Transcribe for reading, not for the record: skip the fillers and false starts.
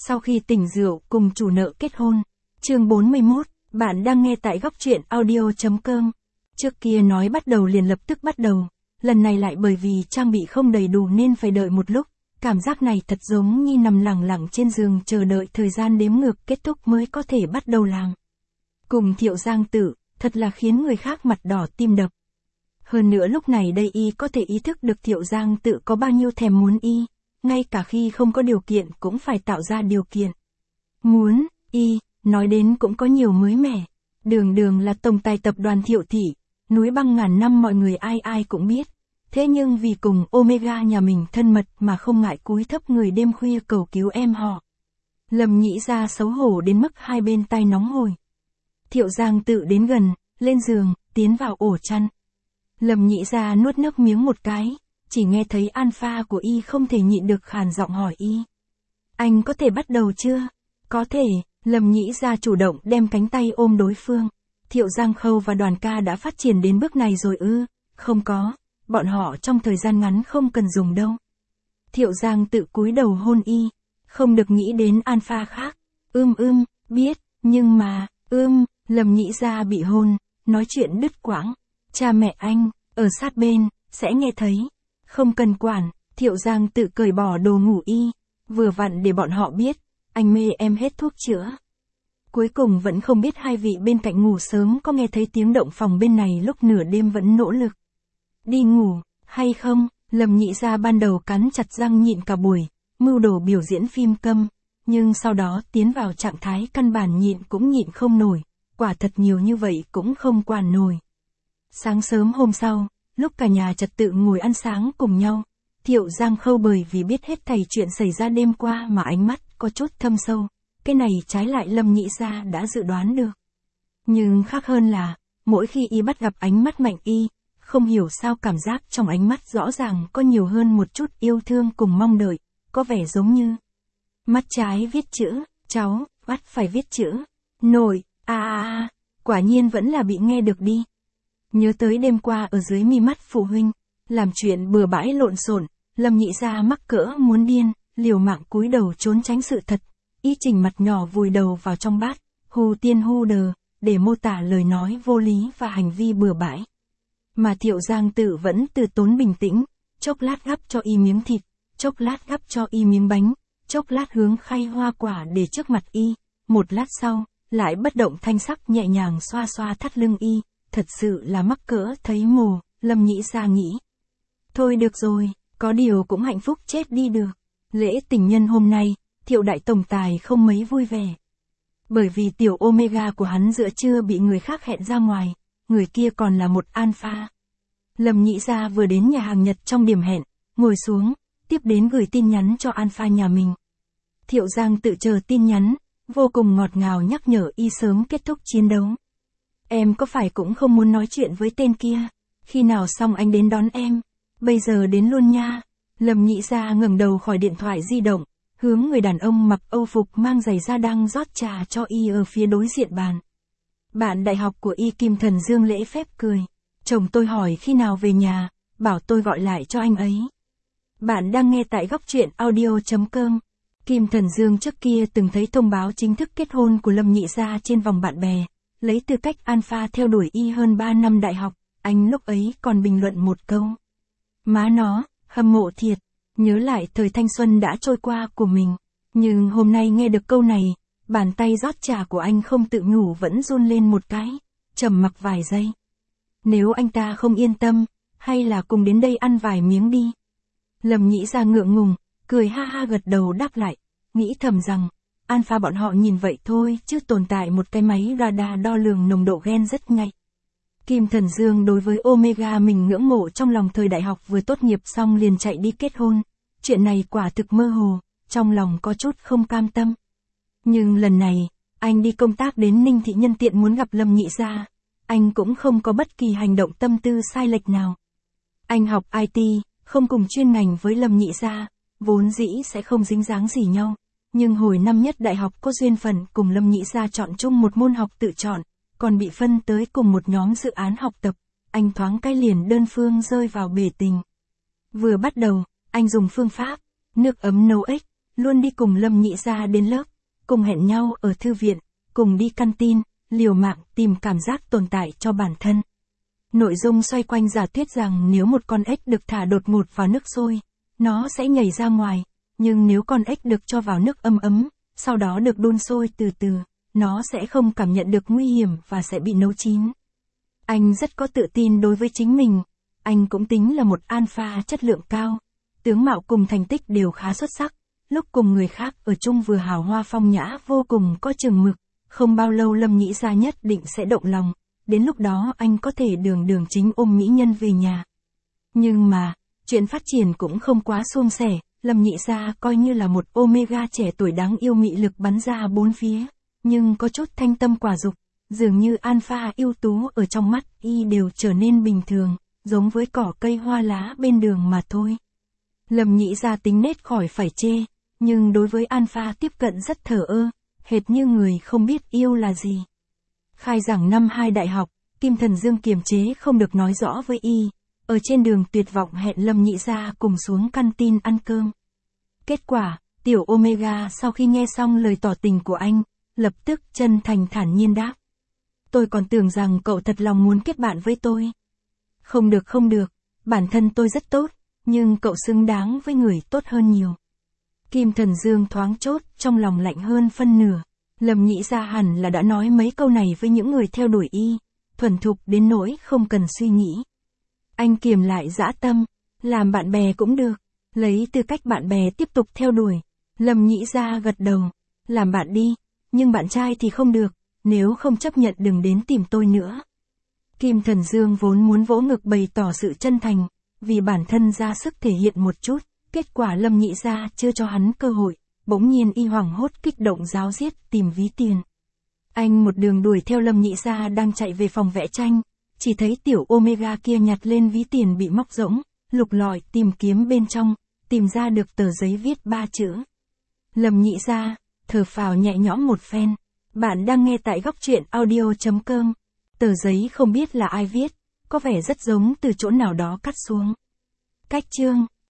Sau khi tỉnh rượu cùng chủ nợ kết hôn. Chương 41, bạn đang nghe tại góc truyện audio.com. Trước kia nói bắt đầu liền lập tức bắt đầu, lần này lại bởi vì trang bị không đầy đủ nên phải đợi một lúc. Cảm giác này thật giống như nằm lẳng lặng trên giường chờ đợi thời gian đếm ngược kết thúc mới có thể bắt đầu làm. Cùng Thiệu Giang Tự, thật là khiến người khác mặt đỏ tim đập. Hơn nữa lúc này đây y có thể ý thức được Thiệu Giang Tự có bao nhiêu thèm muốn y, ngay cả khi không có điều kiện cũng phải tạo ra điều kiện. Muốn, y, nói đến cũng có nhiều mới mẻ. Đường là tổng tài tập đoàn Thiệu Thị, núi băng ngàn năm mọi người ai ai cũng biết. Thế nhưng vì cùng Omega nhà mình thân mật mà không ngại cúi thấp người đêm khuya cầu cứu em họ. Lâm Nhĩ Gia xấu hổ đến mức hai bên tai nóng hổi. Thiệu Giang Tự đến gần, lên giường, tiến vào ổ chăn. Lâm Nhĩ Gia nuốt nước miếng một cái, chỉ nghe thấy alpha của y không thể nhịn được khàn giọng hỏi y. Anh có thể bắt đầu chưa? Có thể, Lâm Nhĩ Gia chủ động đem cánh tay ôm đối phương. Thiệu Giang Khâu và Đoàn Ca đã phát triển đến bước này rồi ư? Không có, bọn họ trong thời gian ngắn không cần dùng đâu. Thiệu Giang Tự cúi đầu hôn y, không được nghĩ đến alpha khác. Biết, nhưng mà, Lâm Nhĩ Gia bị hôn, nói chuyện đứt quãng. Cha mẹ anh, ở sát bên, sẽ nghe thấy. Không cần quản, Thiệu Giang Tự cởi bỏ đồ ngủ y, vừa vặn để bọn họ biết, anh mê em hết thuốc chữa. Cuối cùng vẫn không biết hai vị bên cạnh ngủ sớm có nghe thấy tiếng động phòng bên này lúc nửa đêm vẫn nỗ lực. Đi ngủ, hay không? Lâm Nhĩ Gia ban đầu cắn chặt răng nhịn cả buổi, mưu đồ biểu diễn phim câm, nhưng sau đó tiến vào trạng thái căn bản nhịn cũng nhịn không nổi, quả thật nhiều như vậy cũng không quản nổi. Sáng sớm hôm sau, lúc cả nhà trật tự ngồi ăn sáng cùng nhau, Thiệu Giang Khâu bởi vì biết hết thảy chuyện xảy ra đêm qua mà ánh mắt có chút thâm sâu, cái này trái lại Lâm Nhĩ Gia đã dự đoán được. Nhưng khác hơn là, mỗi khi y bắt gặp ánh mắt Mạnh Y, không hiểu sao cảm giác trong ánh mắt rõ ràng có nhiều hơn một chút yêu thương cùng mong đợi, có vẻ giống như mắt trái viết chữ, cháu, mắt phải viết chữ, nội, quả nhiên vẫn là bị nghe được đi. Nhớ tới đêm qua ở dưới mi mắt phụ huynh, làm chuyện bừa bãi lộn xộn, Lâm Nhĩ Gia mắc cỡ muốn điên, liều mạng cúi đầu trốn tránh sự thật, y chỉnh mặt nhỏ vùi đầu vào trong bát, hù tiên hù đờ, để mô tả lời nói vô lý và hành vi bừa bãi. Mà Thiệu Giang Tự vẫn từ tốn bình tĩnh, chốc lát gắp cho y miếng thịt, chốc lát gắp cho y miếng bánh, chốc lát hướng khay hoa quả để trước mặt y, một lát sau, lại bất động thanh sắc nhẹ nhàng xoa xoa thắt lưng y, thật sự là mắc cỡ thấy mồ, Lâm Nhĩ Gia nghĩ. Thôi được rồi, có điều cũng hạnh phúc chết đi được. Lễ tình nhân hôm nay, Thiệu đại tổng tài không mấy vui vẻ. Bởi vì tiểu Omega của hắn giữa trưa bị người khác hẹn ra ngoài, người kia còn là một alpha. Lâm Nhĩ Gia vừa đến nhà hàng Nhật trong điểm hẹn, ngồi xuống, tiếp đến gửi tin nhắn cho alpha nhà mình. Thiệu Giang Tự chờ tin nhắn, vô cùng ngọt ngào nhắc nhở y sớm kết thúc chiến đấu. Em có phải cũng không muốn nói chuyện với tên kia, khi nào xong anh đến đón em, bây giờ đến luôn nha. Lâm Nhĩ Gia ngẩng đầu khỏi điện thoại di động, hướng người đàn ông mặc Âu phục mang giày da đang rót trà cho y ở phía đối diện bàn. Bạn đại học của y Kim Thần Dương lễ phép cười. Chồng tôi hỏi khi nào về nhà, bảo tôi gọi lại cho anh ấy. Bạn đang nghe tại góc truyện audio.com. Kim Thần Dương trước kia từng thấy thông báo chính thức kết hôn của Lâm Nhĩ Gia trên vòng bạn bè, lấy tư cách alpha theo đuổi y hơn 3 năm đại học, anh lúc ấy còn bình luận một câu. Má nó, hâm mộ thiệt, nhớ lại thời thanh xuân đã trôi qua của mình, nhưng hôm nay nghe được câu này, bàn tay rót trà của anh không tự nhủ vẫn run lên một cái, trầm mặc vài giây. Nếu anh ta không yên tâm, hay là cùng đến đây ăn vài miếng đi. Lâm Nhĩ Gia ngượng ngùng, cười ha ha gật đầu đáp lại, nghĩ thầm rằng, alpha bọn họ nhìn vậy thôi chứ tồn tại một cái máy radar đo lường nồng độ gen rất ngay. Kim Thần Dương đối với Omega mình ngưỡng mộ trong lòng thời đại học vừa tốt nghiệp xong liền chạy đi kết hôn, chuyện này quả thực mơ hồ, trong lòng có chút không cam tâm. Nhưng lần này, anh đi công tác đến Ninh Thị nhân tiện muốn gặp Lâm Nhĩ Gia, anh cũng không có bất kỳ hành động tâm tư sai lệch nào. Anh học IT, không cùng chuyên ngành với Lâm Nhĩ Gia, vốn dĩ sẽ không dính dáng gì nhau, nhưng hồi năm nhất đại học có duyên phận cùng Lâm Nhĩ Gia chọn chung một môn học tự chọn, còn bị phân tới cùng một nhóm dự án học tập, anh thoáng cái liền đơn phương rơi vào bể tình. Vừa bắt đầu, anh dùng phương pháp nước ấm nấu ếch, luôn đi cùng Lâm Nhĩ Gia đến lớp, cùng hẹn nhau ở thư viện, cùng đi căn tin, liều mạng tìm cảm giác tồn tại cho bản thân. Nội dung xoay quanh giả thuyết rằng nếu một con ếch được thả đột ngột vào nước sôi, nó sẽ nhảy ra ngoài, nhưng nếu con ếch được cho vào nước ấm ấm, sau đó được đun sôi từ từ, nó sẽ không cảm nhận được nguy hiểm và sẽ bị nấu chín. Anh rất có tự tin đối với chính mình, anh cũng tính là một alpha chất lượng cao, tướng mạo cùng thành tích đều khá xuất sắc, lúc cùng người khác ở chung vừa hào hoa phong nhã vô cùng có chừng mực, không bao lâu Lâm Nhĩ Gia nhất định sẽ động lòng, đến lúc đó anh có thể đường đường chính ôm mỹ nhân về nhà. Nhưng mà, chuyện phát triển cũng không quá suôn sẻ, Lâm Nhĩ Gia coi như là một Omega trẻ tuổi đáng yêu mị lực bắn ra bốn phía, nhưng có chút thanh tâm quả dục, dường như alpha ưu tú ở trong mắt y đều trở nên bình thường, giống với cỏ cây hoa lá bên đường mà thôi. Lâm Nhĩ Gia tính nết khỏi phải chê, nhưng đối với alpha tiếp cận rất thờ ơ, hệt như người không biết yêu là gì. Khai giảng năm 2 đại học, Kim Thần Dương kiềm chế không được nói rõ với y, ở trên đường tuyệt vọng hẹn Lâm Nhĩ Gia cùng xuống căn tin ăn cơm. Kết quả, tiểu Omega sau khi nghe xong lời tỏ tình của anh, lập tức chân thành thản nhiên đáp. Tôi còn tưởng rằng cậu thật lòng muốn kết bạn với tôi. Không được, bản thân tôi rất tốt, nhưng cậu xứng đáng với người tốt hơn nhiều. Kim Thần Dương thoáng chốt, trong lòng lạnh hơn phân nửa. Lâm Nhĩ Gia hẳn là đã nói mấy câu này với những người theo đuổi y, thuần thục đến nỗi không cần suy nghĩ. Anh kiềm lại dã tâm, làm bạn bè cũng được, lấy tư cách bạn bè tiếp tục theo đuổi. Lâm Nhĩ Gia gật đầu, làm bạn đi, nhưng bạn trai thì không được, nếu không chấp nhận đừng đến tìm tôi nữa. Kim Thần Dương vốn muốn vỗ ngực bày tỏ sự chân thành, vì bản thân ra sức thể hiện một chút, kết quả Lâm Nhĩ Gia chưa cho hắn cơ hội, bỗng nhiên y hoảng hốt kích động ráo riết tìm ví tiền. Anh một đường đuổi theo Lâm Nhĩ Gia đang chạy về phòng vẽ tranh, chỉ thấy tiểu Omega kia nhặt lên ví tiền bị móc rỗng, lục lọi tìm kiếm bên trong, tìm ra được tờ giấy viết 3 chữ. Lâm Nhĩ Gia, thở phào nhẹ nhõm một phen. Bạn đang nghe tại góc truyện audio.com. Tờ giấy không biết là ai viết, có vẻ rất giống từ chỗ nào đó cắt xuống. Cách chương